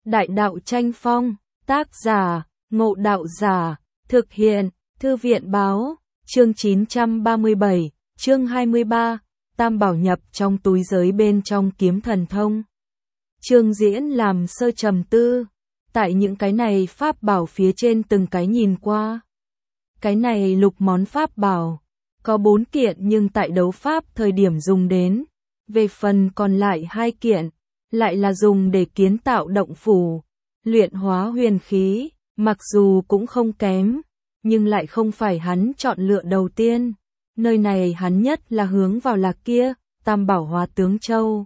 Đại đạo tranh phong, tác giả, Ngộ Đạo Giả, thực hiện, Thư viện báo, chương 937, chương 23, Tam Bảo nhập trong túi giới bên trong kiếm thần thông. Chương Diễn làm sơ trầm tư, tại những cái này pháp bảo phía trên từng cái nhìn qua. Cái này lục món pháp bảo, có 4 kiện nhưng tại đấu pháp thời điểm dùng đến, về phần còn lại 2 kiện, lại là dùng để kiến tạo động phủ, luyện hóa huyền khí, mặc dù cũng không kém, nhưng lại không phải hắn chọn lựa đầu tiên. Nơi này hắn nhất là hướng vào là kia, Tam Bảo Hóa Tướng Châu.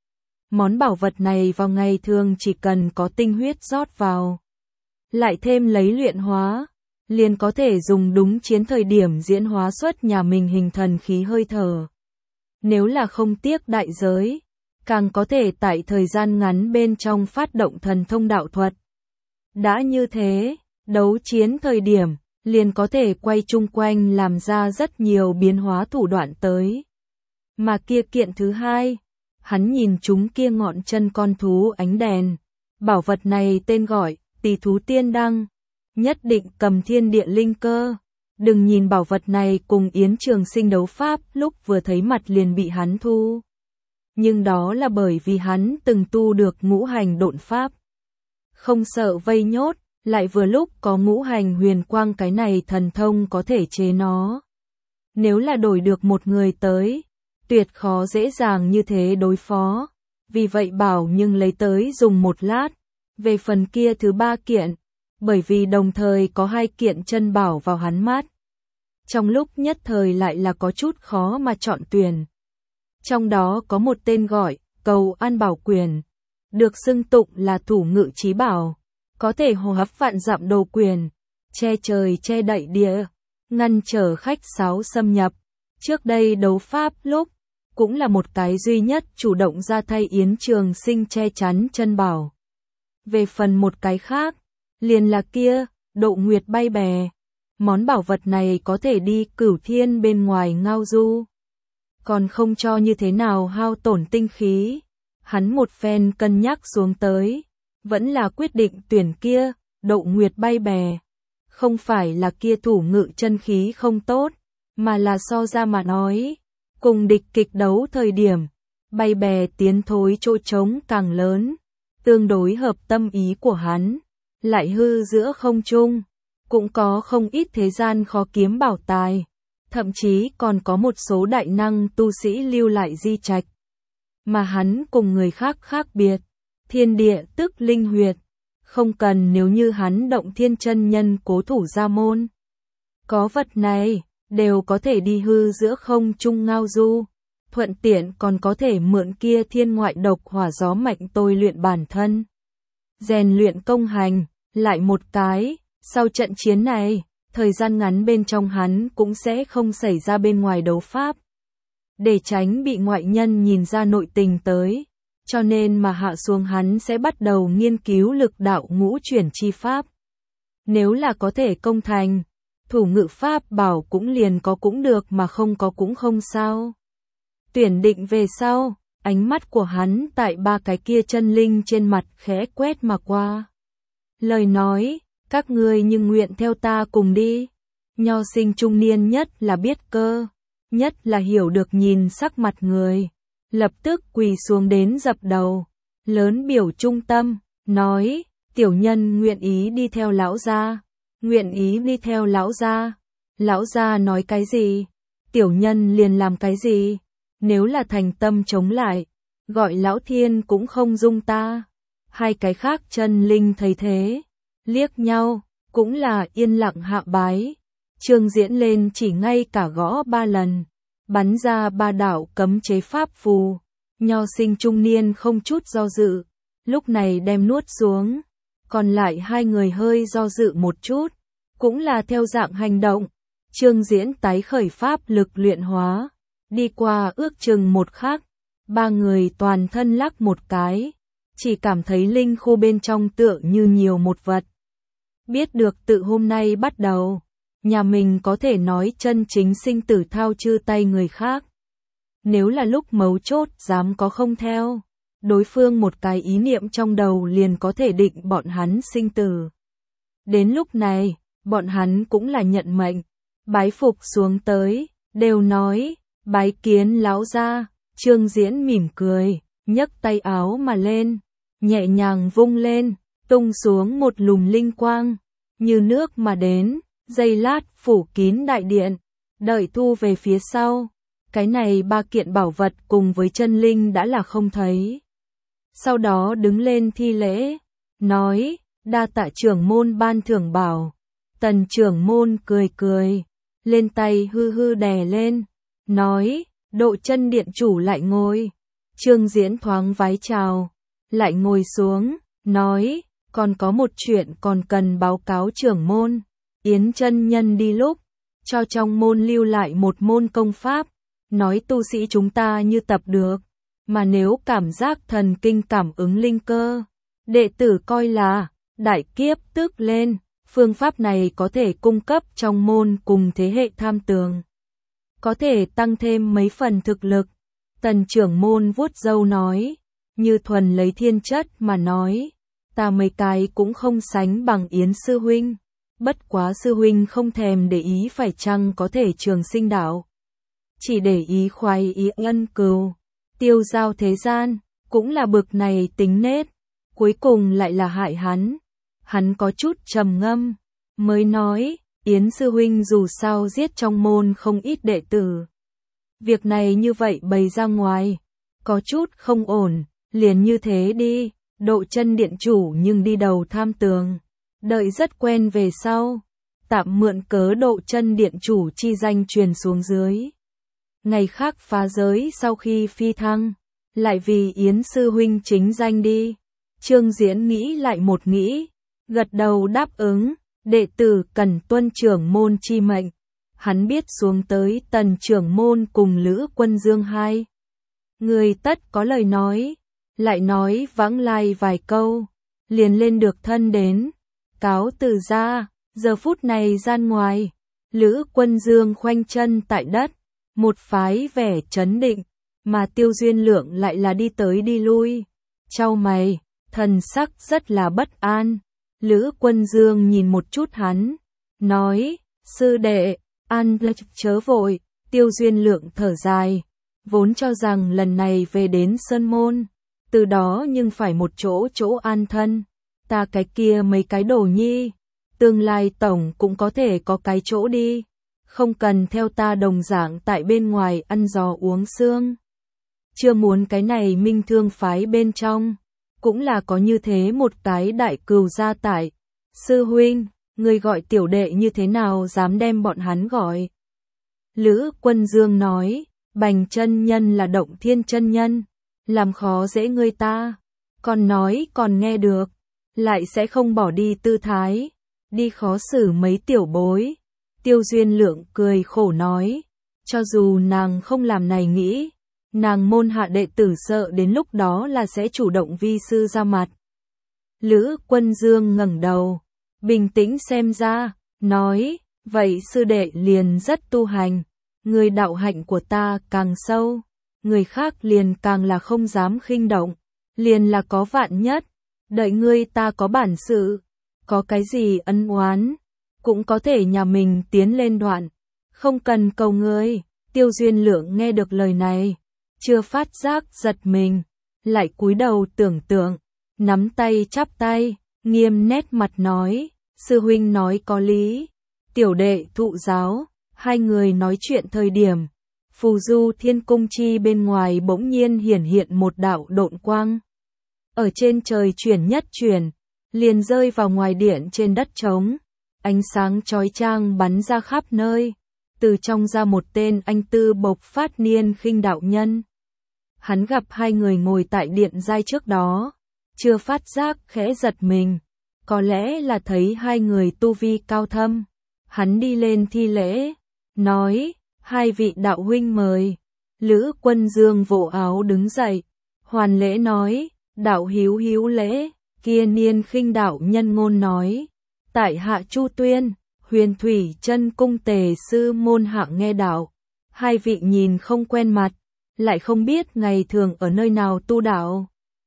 Món bảo vật này vào ngày thường chỉ cần có tinh huyết rót vào, lại thêm lấy luyện hóa, liền có thể dùng đúng chiến thời điểm diễn hóa xuất nhà mình hình thần khí hơi thở. Nếu là không tiếc đại giới, càng có thể tại thời gian ngắn bên trong phát động thần thông đạo thuật. Đã như thế, đấu chiến thời điểm, liền có thể quay chung quanh làm ra rất nhiều biến hóa thủ đoạn tới. Mà kia kiện thứ hai, hắn nhìn chúng kia ngọn chân con thú ánh đèn. Bảo vật này tên gọi, Tỷ Thú Tiên Đăng, nhất định cầm thiên địa linh cơ. Đừng nhìn bảo vật này cùng Yến Trường Sinh đấu pháp lúc vừa thấy mặt liền bị hắn thu. Nhưng đó là bởi vì hắn từng tu được ngũ hành độn pháp. Không sợ vây nhốt, lại vừa lúc có ngũ hành huyền quang cái này thần thông có thể chế nó. Nếu là đổi được một người tới, tuyệt khó dễ dàng như thế đối phó. Vì vậy bảo nhưng lấy tới dùng một lát. Về phần kia thứ 3 kiện, bởi vì đồng thời có 2 kiện chân bảo vào hắn mắt. Trong lúc nhất thời lại là có chút khó mà chọn tuyển. Trong đó có một tên gọi, Cầu An Bảo Quyền, được xưng tụng là thủ ngự chí bảo, có thể hô hấp vạn dặm đồ quyền, che trời che đậy địa, ngăn trở khách sáo xâm nhập. Trước đây đấu pháp lúc, cũng là một cái duy nhất chủ động ra thay Yến Trường Sinh che chắn chân bảo. Về phần một cái khác, liền là kia, Độ Nguyệt Bay Bè. Món bảo vật này có thể đi cửu thiên bên ngoài ngao du. Còn không cho như thế nào hao tổn tinh khí. Hắn một phen cân nhắc xuống tới, vẫn là quyết định tuyển kia, Độ Nguyệt Bay Bè. Không phải là kia thủ ngự chân khí không tốt, mà là so ra mà nói, cùng địch kịch đấu thời điểm, bay bè tiến thối chỗ trống càng lớn, tương đối hợp tâm ý của hắn, lại hư giữa không trung, cũng có không ít thế gian khó kiếm bảo tài, thậm chí còn có một số đại năng tu sĩ lưu lại di trạch. Mà hắn cùng người khác khác biệt, thiên địa tức linh huyệt, không cần nếu như hắn động thiên chân nhân cố thủ ra môn. Có vật này, đều có thể đi hư giữa không trung ngao du, thuận tiện còn có thể mượn kia thiên ngoại độc hỏa gió mạnh tôi luyện bản thân. Rèn luyện công hành, lại một cái, sau trận chiến này, thời gian ngắn bên trong hắn cũng sẽ không xảy ra bên ngoài đấu pháp. Để tránh bị ngoại nhân nhìn ra nội tình tới, cho nên mà hạ xuống hắn sẽ bắt đầu nghiên cứu lực đạo ngũ chuyển chi pháp. Nếu là có thể công thành, thủ ngự pháp bảo cũng liền có cũng được mà không có cũng không sao. Tuyển định về sau, ánh mắt của hắn tại 3 cái kia chân linh trên mặt khẽ quét mà qua. Lời nói, các ngươi nhưng nguyện theo ta cùng đi. Nho sinh trung niên nhất là biết cơ, nhất là hiểu được nhìn sắc mặt người. Lập tức quỳ xuống đến dập đầu, lớn biểu trung tâm, nói, tiểu nhân nguyện ý đi theo lão gia. Nguyện ý đi theo lão gia. Lão gia nói cái gì, tiểu nhân liền làm cái gì. Nếu là thành tâm chống lại, gọi lão thiên cũng không dung ta. 2 cái khác chân linh thấy thế, liếc nhau, cũng là yên lặng hạ bái. Chương Diễn lên chỉ ngay cả gõ 3 lần, bắn ra 3 đạo cấm chế pháp phù. Nho sinh trung niên không chút do dự, lúc này đem nuốt xuống. Còn lại 2 người hơi do dự một chút, cũng là theo dạng hành động. Chương Diễn tái khởi pháp lực luyện hóa, đi qua ước chừng một khắc, 3 người toàn thân lắc một cái, chỉ cảm thấy linh khu bên trong tựa như nhiều một vật. Biết được tự hôm nay bắt đầu, nhà mình có thể nói chân chính sinh tử thao chư tay người khác. Nếu là lúc mấu chốt dám có không theo, đối phương một cái ý niệm trong đầu liền có thể định bọn hắn sinh tử. Đến lúc này, bọn hắn cũng là nhận mệnh, bái phục xuống tới, đều nói, bái kiến lão gia. Trương Diễn mỉm cười, nhấc tay áo mà lên, nhẹ nhàng vung lên, tung xuống một lùm linh quang, như nước mà đến, giây lát phủ kín đại điện, đợi thu về phía sau. Cái này ba kiện bảo vật cùng với chân linh đã là không thấy. Sau đó đứng lên thi lễ, nói, đa tạ trưởng môn ban thưởng bảo. Tần trưởng môn cười cười, lên tay hư hư đè lên, nói, Độ Chân điện chủ lại ngồi. Trương Diễn thoáng vái chào, lại ngồi xuống, nói, còn có một chuyện còn cần báo cáo trưởng môn. Yến chân nhân đi lúc, cho trong môn lưu lại một môn công pháp, nói tu sĩ chúng ta như tập được, mà nếu cảm giác thần kinh cảm ứng linh cơ, đệ tử coi là đại kiếp tức lên, phương pháp này có thể cung cấp trong môn cùng thế hệ tham tường, có thể tăng thêm mấy phần thực lực. Tần trưởng môn vuốt râu nói, như thuần lấy thiên chất mà nói, ta mấy cái cũng không sánh bằng Yến sư huynh, bất quá sư huynh không thèm để ý phải chăng có thể trường sinh đạo, chỉ để ý khoái ý ân cừu, tiêu giao thế gian, cũng là bực này tính nết, cuối cùng lại là hại hắn. Hắn có chút trầm ngâm, mới nói, Yến sư huynh dù sao giết trong môn không ít đệ tử. Việc này như vậy bày ra ngoài, có chút không ổn, liền như thế đi, Độ Chân điện chủ nhưng đi đầu tham tường, đợi rất quen về sau, tạm mượn cớ Độ Chân điện chủ chi danh truyền xuống dưới. Ngày khác phá giới sau khi phi thăng, lại vì Yến sư huynh chính danh đi. Trương Diễn nghĩ lại một nghĩ, gật đầu đáp ứng, đệ tử cần tuân trưởng môn chi mệnh. Hắn biết xuống tới Tần trưởng môn cùng Lữ Quân Dương hai người tất có lời nói, lại nói vãng lai vài câu, liền lên được thân đến, cáo từ ra. Giờ phút này gian ngoài, Lữ Quân Dương khoanh chân tại đất, một phái vẻ trấn định, mà Tiêu Duyên Lượng lại là đi tới đi lui, chau mày, thần sắc rất là bất an. Lữ Quân Dương nhìn một chút hắn, nói, sư đệ, an chớ vội. Tiêu Duyên Lượng thở dài, vốn cho rằng lần này về đến Sơn Môn, từ đó nhưng phải một chỗ an thân, ta cái kia mấy cái đồ nhi, tương lai tổng cũng có thể có cái chỗ đi, không cần theo ta đồng dạng tại bên ngoài ăn giò uống sương. Chưa muốn cái này Minh Thương phái bên trong, cũng là có như thế một cái đại cừu gia tại. Sư huynh, người gọi tiểu đệ như thế nào dám đem bọn hắn gọi? Lữ Quân Dương nói, Bành chân nhân là Động Thiên chân nhân, làm khó dễ ngươi ta, còn nói còn nghe được, lại sẽ không bỏ đi tư thái, đi khó xử mấy tiểu bối. Tiêu Duyên Lượng cười khổ nói, cho dù nàng không làm này nghĩ, nàng môn hạ đệ tử sợ đến lúc đó là sẽ chủ động vi sư ra mặt. Lữ Quân Dương ngẩng đầu, bình tĩnh xem ra, nói, vậy sư đệ liền rất tu hành, người đạo hạnh của ta càng sâu, người khác liền càng là không dám khinh động, liền là có vạn nhất, đợi ngươi ta có bản sự, có cái gì ân oán, cũng có thể nhà mình tiến lên đoạn, không cần cầu ngươi. Tiêu Duyên Lượng nghe được lời này, chưa phát giác giật mình, lại cúi đầu tưởng tượng, nắm tay chắp tay, nghiêm nét mặt nói, sư huynh nói có lý, tiểu đệ thụ giáo. Hai người nói chuyện thời điểm, Phù Du Thiên Cung chi bên ngoài bỗng nhiên hiển hiện một đạo độn quang, ở trên trời chuyển nhất chuyển, liền rơi vào ngoài điện trên đất trống, ánh sáng chói chang bắn ra khắp nơi, từ trong ra một tên anh tư bộc phát niên khinh đạo nhân. Hắn gặp hai người ngồi tại điện giai trước đó, chưa phát giác khẽ giật mình, có lẽ là thấy hai người tu vi cao thâm. Hắn đi lên thi lễ, nói, hai vị đạo huynh mời. Lữ Quân Dương vỗ áo đứng dậy, hoàn lễ nói, đạo hiếu hiếu lễ. Kia niên khinh đạo nhân ngôn nói, tại hạ Chu Tuyên, Huyền Thủy Chân Cung Tề sư môn hạ nghe đạo. Hai vị nhìn không quen mặt, lại không biết ngày thường ở nơi nào tu đạo,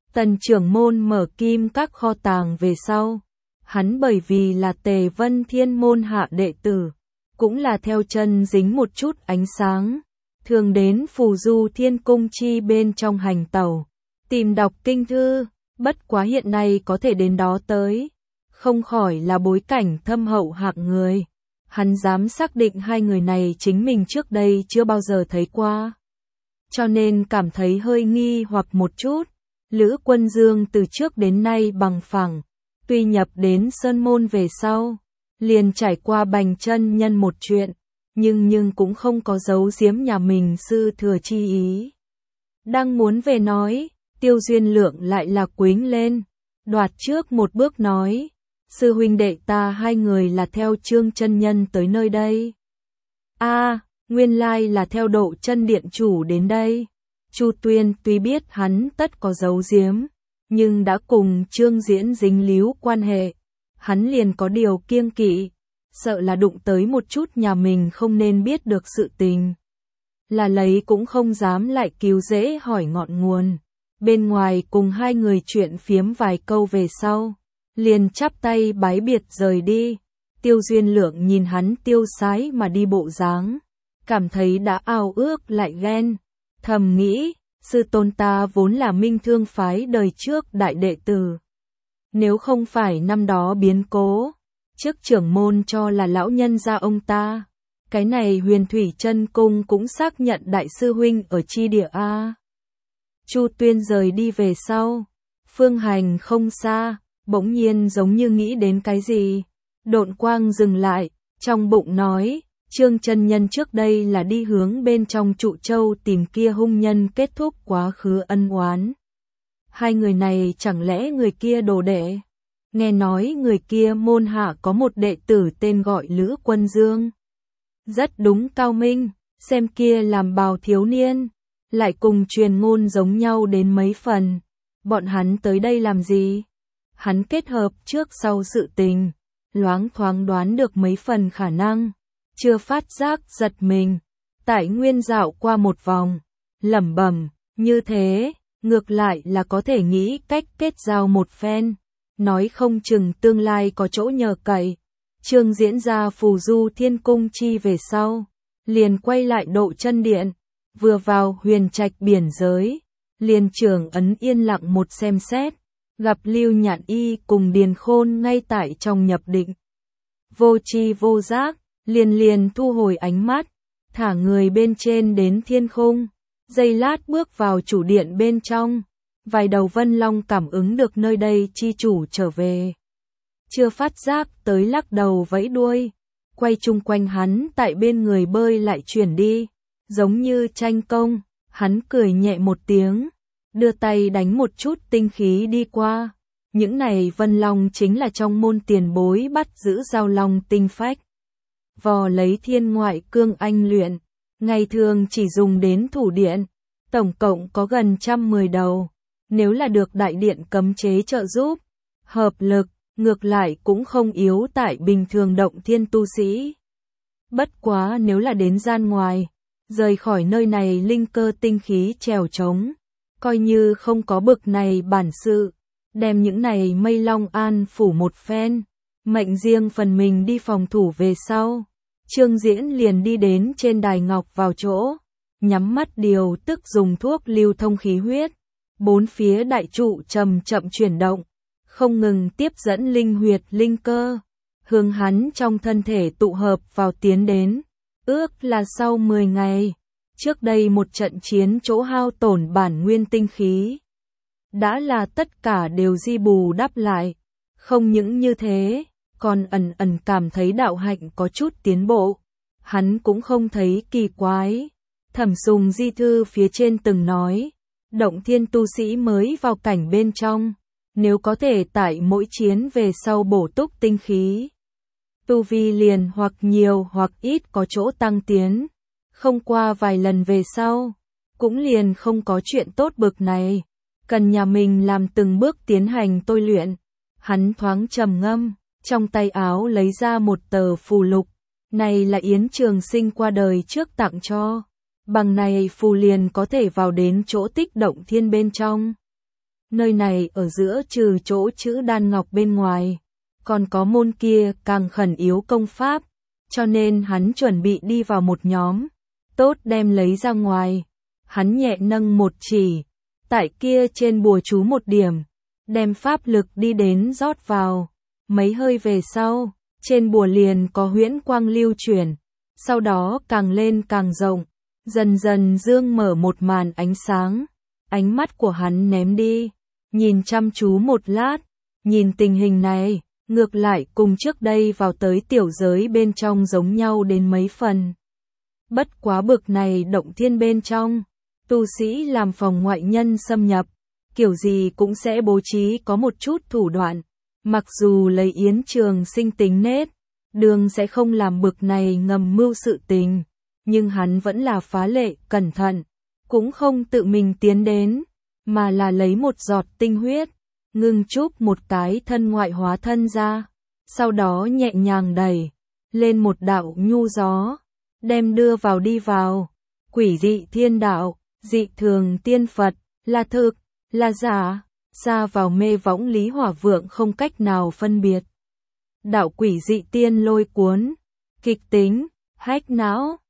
Tần trưởng môn mở kim các kho tàng về sau. Hắn bởi vì là Tề Vân Thiên môn hạ đệ tử, cũng là theo chân dính một chút ánh sáng, thường đến phù du thiên cung chi bên trong hành tẩu, tìm đọc kinh thư, bất quá hiện nay có thể đến đó tới, không khỏi là bối cảnh thâm hậu hạng người. Hắn dám xác định hai người này chính mình trước đây chưa bao giờ thấy qua, cho nên cảm thấy hơi nghi hoặc một chút. Lữ Quân Dương từ trước đến nay bằng phẳng, tuy nhập đến Sơn Môn về sau, liền trải qua Bành chân nhân một chuyện, nhưng cũng không có giấu giếm nhà mình sư thừa chi ý. Đang muốn về nói, Tiêu Duyên Lượng lại là quính lên, đoạt trước một bước nói, sư huynh đệ ta hai người là theo Trương chân nhân tới nơi đây. Nguyên lai là theo Độ Chân điện chủ đến đây. Chu Tuyên tuy biết hắn tất có giấu giếm, nhưng đã cùng Trương Diễn dính líu quan hệ, hắn liền có điều kiêng kỵ, sợ là đụng tới một chút nhà mình không nên biết được sự tình. Là lấy cũng không dám lại cứu dễ hỏi ngọn nguồn. Bên ngoài cùng hai người chuyện phiếm vài câu về sau, liền chắp tay bái biệt rời đi. Tiêu Duyên Lượng nhìn hắn tiêu sái mà đi bộ dáng, cảm thấy đã ao ước lại ghen, thầm nghĩ, sư tôn ta vốn là Minh Thương phái đời trước đại đệ tử. Nếu không phải năm đó biến cố, trước trưởng môn cho là lão nhân gia ông ta, cái này Huyền Thủy Chân Cung cũng xác nhận đại sư huynh ở chi địa a. Chu Tuyên rời đi về sau, phương hành không xa, bỗng nhiên giống như nghĩ đến cái gì, độn quang dừng lại, trong bụng nói, Trương chân nhân trước đây là đi hướng bên trong Trụ Châu tìm kia hung nhân kết thúc quá khứ ân oán. Hai người này chẳng lẽ người kia đồ đệ? Nghe nói người kia môn hạ có một đệ tử tên gọi Lữ Quân Dương. Rất đúng cao minh, xem kia làm bào thiếu niên, lại cùng truyền ngôn giống nhau đến mấy phần. Bọn hắn tới đây làm gì? Hắn kết hợp trước sau sự tình, loáng thoáng đoán được mấy phần khả năng, chưa phát giác giật mình. Tại nguyên dạo qua một vòng, lẩm bẩm, như thế, ngược lại là có thể nghĩ cách kết giao một phen, nói không chừng tương lai có chỗ nhờ cậy. Trương Diễn ra phù du thiên cung chi về sau, liền quay lại Độ Chân điện, vừa vào huyền trạch biển giới, liền trưởng ấn yên lặng một xem xét, gặp Lưu Nhạn Y cùng Điền Khôn ngay tại trong nhập định. Vô tri vô giác, liền thu hồi ánh mắt, thả người bên trên đến thiên khung, giây lát bước vào chủ điện bên trong, vài đầu vân long cảm ứng được nơi đây chi chủ trở về. Chưa phát giác tới lắc đầu vẫy đuôi, quay chung quanh hắn tại bên người bơi lại chuyển đi, giống như tranh công. Hắn cười nhẹ một tiếng, đưa tay đánh một chút tinh khí đi qua. Những này vân long chính là trong môn tiền bối bắt giữ giao long tinh phách. Vò lấy thiên ngoại cương anh luyện, ngày thường chỉ dùng đến thủ điện, tổng cộng có gần 110 đầu. Nếu là được đại điện cấm chế trợ giúp, hợp lực, ngược lại cũng không yếu tại bình thường động thiên tu sĩ. Bất quá nếu là đến gian ngoài, rời khỏi nơi này linh cơ tinh khí trèo trống, coi như không có bực này bản sự, đem những này mây long an phủ một phen, mệnh riêng phần mình đi phòng thủ về sau. Trương Diễn liền đi đến trên đài ngọc vào chỗ, nhắm mắt điều tức dùng thuốc lưu thông khí huyết, bốn phía đại trụ chậm chậm chuyển động, không ngừng tiếp dẫn linh huyệt linh cơ, hướng hắn trong thân thể tụ hợp vào tiến đến. Ước là sau 10 ngày, trước đây một trận chiến chỗ hao tổn bản nguyên tinh khí, đã là tất cả đều di bù đắp lại. Không những như thế, còn ẩn ẩn cảm thấy đạo hạnh có chút tiến bộ. Hắn cũng không thấy kỳ quái. Thẩm Sùng di thư phía trên từng nói, động thiên tu sĩ mới vào cảnh bên trong, nếu có thể tại mỗi chiến về sau bổ túc tinh khí, tu vi liền hoặc nhiều hoặc ít có chỗ tăng tiến. Không qua vài lần về sau, cũng liền không có chuyện tốt bực này, cần nhà mình làm từng bước tiến hành tôi luyện. Hắn thoáng trầm ngâm, trong tay áo lấy ra một tờ phù lục, này là Yến Trường Sinh qua đời trước tặng cho, bằng này phù liền có thể vào đến chỗ tích động thiên bên trong. Nơi này ở giữa trừ chỗ chữ đan ngọc bên ngoài, còn có môn kia càng khẩn yếu công pháp, cho nên hắn chuẩn bị đi vào một nhóm, tốt đem lấy ra ngoài. Hắn nhẹ nâng một chỉ, tại kia trên bùa chú một điểm, đem pháp lực đi đến rót vào, mấy hơi về sau, trên bùa liền có huyễn quang lưu chuyển, sau đó càng lên càng rộng, dần dần dương mở một màn ánh sáng, ánh mắt của hắn ném đi, nhìn chăm chú một lát, nhìn tình hình này, ngược lại cùng trước đây vào tới tiểu giới bên trong giống nhau đến mấy phần. Bất quá bực này động thiên bên trong, tu sĩ làm phòng ngoại nhân xâm nhập, kiểu gì cũng sẽ bố trí có một chút thủ đoạn, mặc dù lấy Yến Trường Sinh tính nết, đường sẽ không làm bực này ngầm mưu sự tình, nhưng hắn vẫn là phá lệ, cẩn thận, cũng không tự mình tiến đến, mà là lấy một giọt tinh huyết, ngưng chúc một cái thân ngoại hóa thân ra, sau đó nhẹ nhàng đẩy lên một đạo nhu gió, đem đưa vào đi vào, quỷ dị thiên đạo, dị thường tiên Phật, là thực, là giả, xa vào mê võng Lý Hỏa Vượng không cách nào phân biệt. Đạo quỷ dị tiên lôi cuốn, kịch tính, hách não.